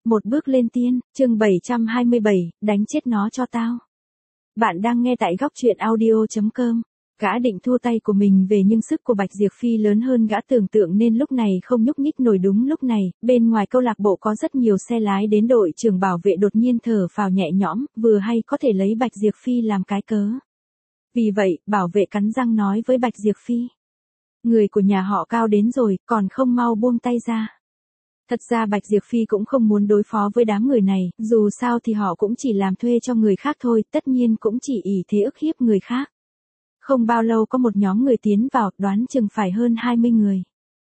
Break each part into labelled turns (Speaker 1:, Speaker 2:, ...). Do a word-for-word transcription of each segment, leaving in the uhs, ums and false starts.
Speaker 1: Một bước lên tiên, chương bảy trăm hai mươi bảy, đánh chết nó cho tao. Bạn đang nghe tại góc truyện audio chấm com. Gã định thua tay của mình về nhưng sức của Bạch Diệp Phi lớn hơn gã tưởng tượng nên lúc này không nhúc nhích nổi. Đúng lúc này, bên ngoài câu lạc bộ có rất nhiều xe lái đến, đội trưởng bảo vệ đột nhiên thở phào nhẹ nhõm, vừa hay có thể lấy Bạch Diệp Phi làm cái cớ. Vì vậy, bảo vệ cắn răng nói với Bạch Diệp Phi. Người của nhà họ Cao đến rồi, còn không mau buông tay ra. Thật ra Bạch Diệp Phi cũng không muốn đối phó với đám người này, dù sao thì họ cũng chỉ làm thuê cho người khác thôi, tất nhiên cũng chỉ ỷ thế ức hiếp người khác. Không bao lâu có một nhóm người tiến vào, đoán chừng phải hơn hai mươi người.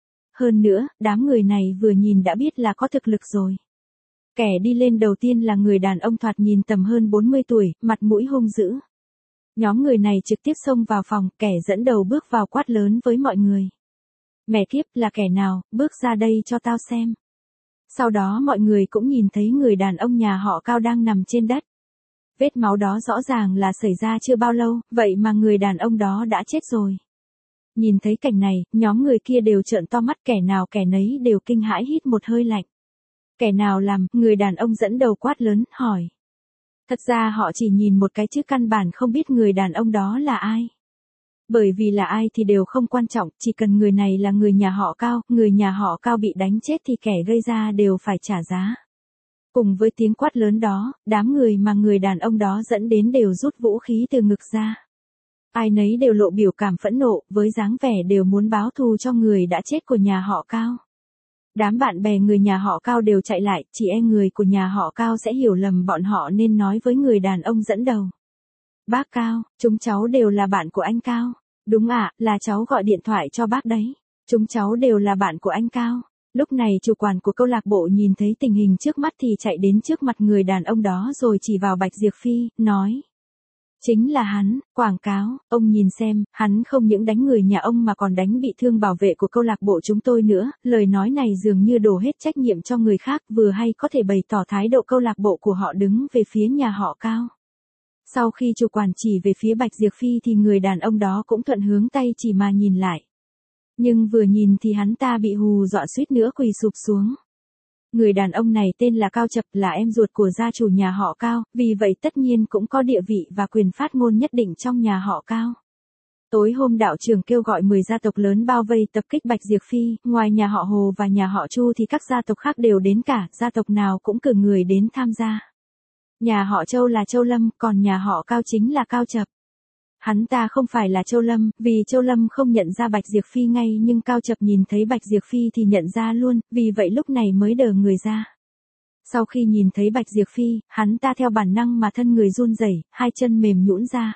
Speaker 1: Hơn nữa, đám người này vừa nhìn đã biết là có thực lực rồi. Kẻ đi lên đầu tiên là người đàn ông thoạt nhìn tầm hơn bốn mươi tuổi, mặt mũi hung dữ. Nhóm người này trực tiếp xông vào phòng, kẻ dẫn đầu bước vào quát lớn với mọi người. Mẹ kiếp, là kẻ nào, bước ra đây cho tao xem. Sau đó mọi người cũng nhìn thấy người đàn ông nhà họ Cao đang nằm trên đất. Vết máu đó rõ ràng là xảy ra chưa bao lâu, vậy mà người đàn ông đó đã chết rồi. Nhìn thấy cảnh này, nhóm người kia đều trợn to mắt, kẻ nào kẻ nấy đều kinh hãi hít một hơi lạnh. Kẻ nào làm, người đàn ông dẫn đầu quát lớn, hỏi. Thật ra họ chỉ nhìn một cái chứ căn bản không biết người đàn ông đó là ai. Bởi vì là ai thì đều không quan trọng, chỉ cần người này là người nhà họ Cao, người nhà họ Cao bị đánh chết thì kẻ gây ra đều phải trả giá. Cùng với tiếng quát lớn đó, đám người mà người đàn ông đó dẫn đến đều rút vũ khí từ ngực ra. Ai nấy đều lộ biểu cảm phẫn nộ, với dáng vẻ đều muốn báo thù cho người đã chết của nhà họ Cao. Đám bạn bè người nhà họ Cao đều chạy lại, chỉ e người của nhà họ Cao sẽ hiểu lầm bọn họ nên nói với người đàn ông dẫn đầu. Bác Cao, chúng cháu đều là bạn của anh Cao. Đúng ạ, à, là cháu gọi điện thoại cho bác đấy. Chúng cháu đều là bạn của anh Cao. Lúc này chủ quản của câu lạc bộ nhìn thấy tình hình trước mắt thì chạy đến trước mặt người đàn ông đó rồi chỉ vào Bạch Diệp Phi, nói. Chính là hắn, quảng cáo, ông nhìn xem, hắn không những đánh người nhà ông mà còn đánh bị thương bảo vệ của câu lạc bộ chúng tôi nữa. Lời nói này dường như đổ hết trách nhiệm cho người khác, vừa hay có thể bày tỏ thái độ câu lạc bộ của họ đứng về phía nhà họ Cao. Sau khi chủ quản chỉ về phía Bạch Diệp Phi thì người đàn ông đó cũng thuận hướng tay chỉ mà nhìn lại. Nhưng vừa nhìn thì hắn ta bị hù dọa suýt nữa quỳ sụp xuống. Người đàn ông này tên là Cao Chập, là em ruột của gia chủ nhà họ Cao, vì vậy tất nhiên cũng có địa vị và quyền phát ngôn nhất định trong nhà họ Cao. Tối hôm đạo trưởng kêu gọi mười gia tộc lớn bao vây tập kích Bạch Diệp Phi, ngoài nhà họ Hồ và nhà họ Chu thì các gia tộc khác đều đến cả, gia tộc nào cũng cử người đến tham gia. Nhà họ Châu là Châu Lâm, còn nhà họ Cao chính là Cao Chập. Hắn ta không phải là Châu Lâm, vì Châu Lâm không nhận ra Bạch Diệp Phi ngay, nhưng Cao Chập nhìn thấy Bạch Diệp Phi thì nhận ra luôn, vì vậy lúc này mới đờ người ra. Sau khi nhìn thấy Bạch Diệp Phi, hắn ta theo bản năng mà thân người run rẩy, hai chân mềm nhũn ra.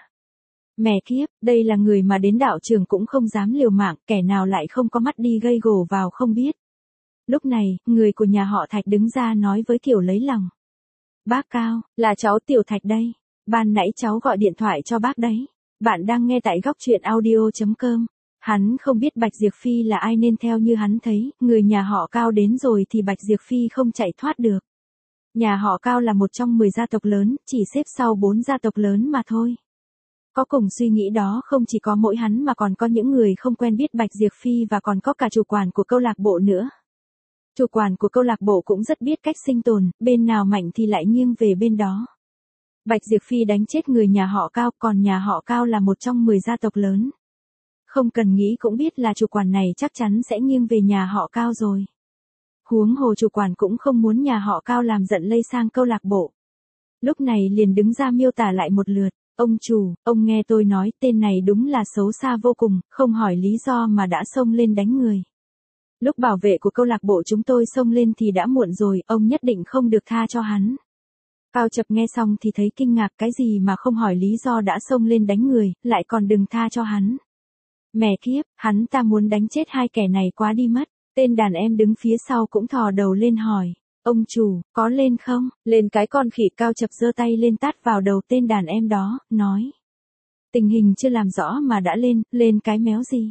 Speaker 1: Mẹ kiếp, đây là người mà đến đạo trường cũng không dám liều mạng, kẻ nào lại không có mắt đi gây gổ vào không biết. Lúc này, người của nhà họ Thạch đứng ra nói với kiểu lấy lòng. Bác Cao, là cháu Tiểu Thạch đây. Ban nãy cháu gọi điện thoại cho bác đấy. Bạn đang nghe tại góc truyện audio chấm com. Hắn không biết Bạch Diệp Phi là ai nên theo như hắn thấy, người nhà họ Cao đến rồi thì Bạch Diệp Phi không chạy thoát được. Nhà họ Cao là một trong mười gia tộc lớn, chỉ xếp sau bốn gia tộc lớn mà thôi. Có cùng suy nghĩ đó không chỉ có mỗi hắn mà còn có những người không quen biết Bạch Diệp Phi và còn có cả chủ quản của câu lạc bộ nữa. Chủ quản của câu lạc bộ cũng rất biết cách sinh tồn, bên nào mạnh thì lại nghiêng về bên đó. Bạch Diệp Phi đánh chết người nhà họ Cao, còn nhà họ Cao là một trong mười gia tộc lớn. Không cần nghĩ cũng biết là chủ quản này chắc chắn sẽ nghiêng về nhà họ Cao rồi. Huống hồ chủ quản cũng không muốn nhà họ Cao làm giận lây sang câu lạc bộ. Lúc này liền đứng ra miêu tả lại một lượt. Ông chủ, ông nghe tôi nói, tên này đúng là xấu xa vô cùng, không hỏi lý do mà đã xông lên đánh người. Lúc bảo vệ của câu lạc bộ chúng tôi xông lên thì đã muộn rồi, ông nhất định không được tha cho hắn. Cao Chập nghe xong thì thấy kinh ngạc, cái gì mà không hỏi lý do đã xông lên đánh người, lại còn đừng tha cho hắn. Mẹ kiếp, hắn ta muốn đánh chết hai kẻ này quá đi mất. Tên đàn em đứng phía sau cũng thò đầu lên hỏi. Ông chủ, có lên không? Lên cái con khỉ. Cao Chập giơ tay lên tát vào đầu tên đàn em đó, nói. Tình hình chưa làm rõ mà đã lên, lên cái méo gì?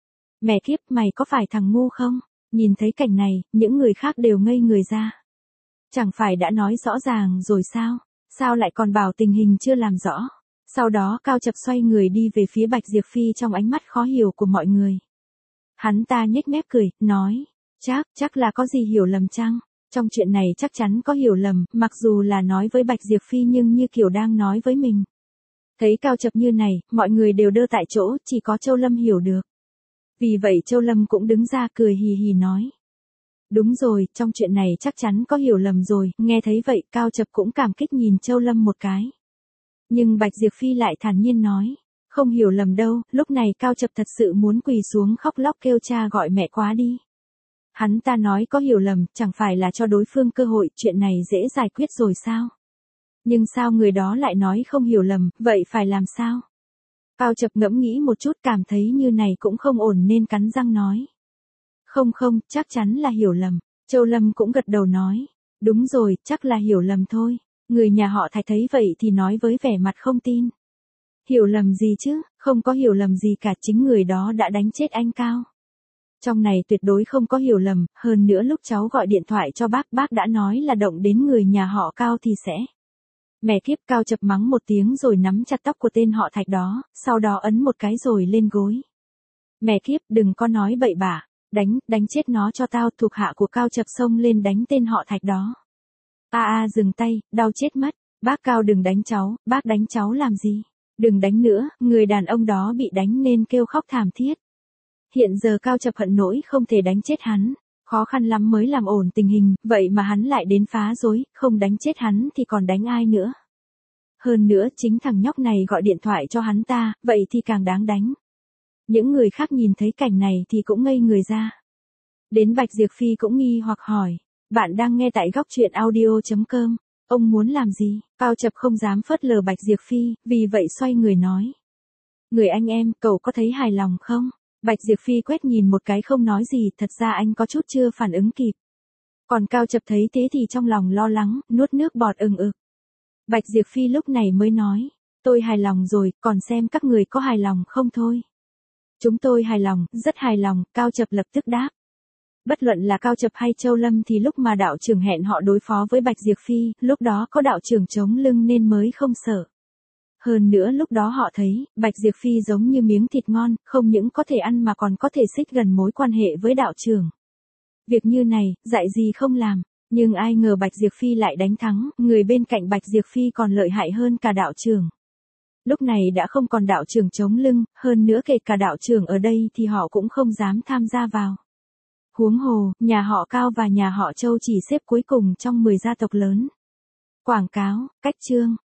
Speaker 1: Mẹ kiếp, mày có phải thằng ngu không? Nhìn thấy cảnh này, những người khác đều ngây người ra. Chẳng phải đã nói rõ ràng rồi sao? Sao lại còn bảo tình hình chưa làm rõ? Sau đó Cao Chập xoay người đi về phía Bạch Diệp Phi trong ánh mắt khó hiểu của mọi người. Hắn ta nhếch mép cười, nói. Chắc, chắc là có gì hiểu lầm chăng? Trong chuyện này chắc chắn có hiểu lầm, mặc dù là nói với Bạch Diệp Phi nhưng như kiểu đang nói với mình. Thấy Cao Chập như này, mọi người đều đơ tại chỗ, chỉ có Châu Lâm hiểu được. Vì vậy Châu Lâm cũng đứng ra cười hì hì nói. Đúng rồi, trong chuyện này chắc chắn có hiểu lầm rồi, nghe thấy vậy Cao Chập cũng cảm kích nhìn Châu Lâm một cái. Nhưng Bạch Diệp Phi lại thản nhiên nói. Không hiểu lầm đâu, lúc này Cao Chập thật sự muốn quỳ xuống khóc lóc kêu cha gọi mẹ quá đi. Hắn ta nói có hiểu lầm, chẳng phải là cho đối phương cơ hội, chuyện này dễ giải quyết rồi sao? Nhưng sao người đó lại nói không hiểu lầm, vậy phải làm sao? Cao Chập ngẫm nghĩ một chút cảm thấy như này cũng không ổn nên cắn răng nói. Không không, chắc chắn là hiểu lầm. Châu Lâm cũng gật đầu nói. Đúng rồi, chắc là hiểu lầm thôi. Người nhà họ Thạch thấy vậy thì nói với vẻ mặt không tin. Hiểu lầm gì chứ, không có hiểu lầm gì cả, chính người đó đã đánh chết anh Cao. Trong này tuyệt đối không có hiểu lầm, hơn nữa lúc cháu gọi điện thoại cho bác, bác đã nói là động đến người nhà họ Cao thì sẽ. Mẹ kiếp, Cao Chập mắng một tiếng rồi nắm chặt tóc của tên họ Thạch đó, sau đó ấn một cái rồi lên gối. Mẹ kiếp, đừng có nói bậy bạ, đánh, đánh chết nó cho tao. Thuộc hạ của Cao Chập xông lên đánh tên họ Thạch đó. A a dừng tay, đau chết mất, bác Cao đừng đánh cháu, bác đánh cháu làm gì? Đừng đánh nữa, người đàn ông đó bị đánh nên kêu khóc thảm thiết. Hiện giờ Cao Chập hận nỗi không thể đánh chết hắn, khó khăn lắm mới làm ổn tình hình, vậy mà hắn lại đến phá rối, không đánh chết hắn thì còn đánh ai nữa. Hơn nữa chính thằng nhóc này gọi điện thoại cho hắn ta, vậy thì càng đáng đánh. Những người khác nhìn thấy cảnh này thì cũng ngây người ra. Đến Bạch Diệp Phi cũng nghi hoặc hỏi, bạn đang nghe tại góc truyện audio chấm com, ông muốn làm gì? Cao Chập không dám phớt lờ Bạch Diệp Phi, vì vậy xoay người nói. Người anh em, cậu có thấy hài lòng không? Bạch Diệp Phi quét nhìn một cái không nói gì, thật ra anh có chút chưa phản ứng kịp. Còn Cao Chập thấy thế thì trong lòng lo lắng, nuốt nước bọt ừng ực. Bạch Diệp Phi lúc này mới nói, tôi hài lòng rồi, còn xem các người có hài lòng không thôi. Chúng tôi hài lòng, rất hài lòng, Cao Chập lập tức đáp. Bất luận là Cao Chập hay Châu Lâm thì lúc mà đạo trưởng hẹn họ đối phó với Bạch Diệp Phi, lúc đó có đạo trưởng chống lưng nên mới không sợ. Hơn nữa lúc đó họ thấy, Bạch Diệp Phi giống như miếng thịt ngon, không những có thể ăn mà còn có thể xích gần mối quan hệ với đạo trưởng. Việc như này, dạy gì không làm, nhưng ai ngờ Bạch Diệp Phi lại đánh thắng, người bên cạnh Bạch Diệp Phi còn lợi hại hơn cả đạo trưởng. Lúc này đã không còn đạo trưởng chống lưng, hơn nữa kể cả đạo trưởng ở đây thì họ cũng không dám tham gia vào. Huống hồ, nhà họ Cao và nhà họ Châu chỉ xếp cuối cùng trong mười gia tộc lớn. Quảng cáo, cách chương.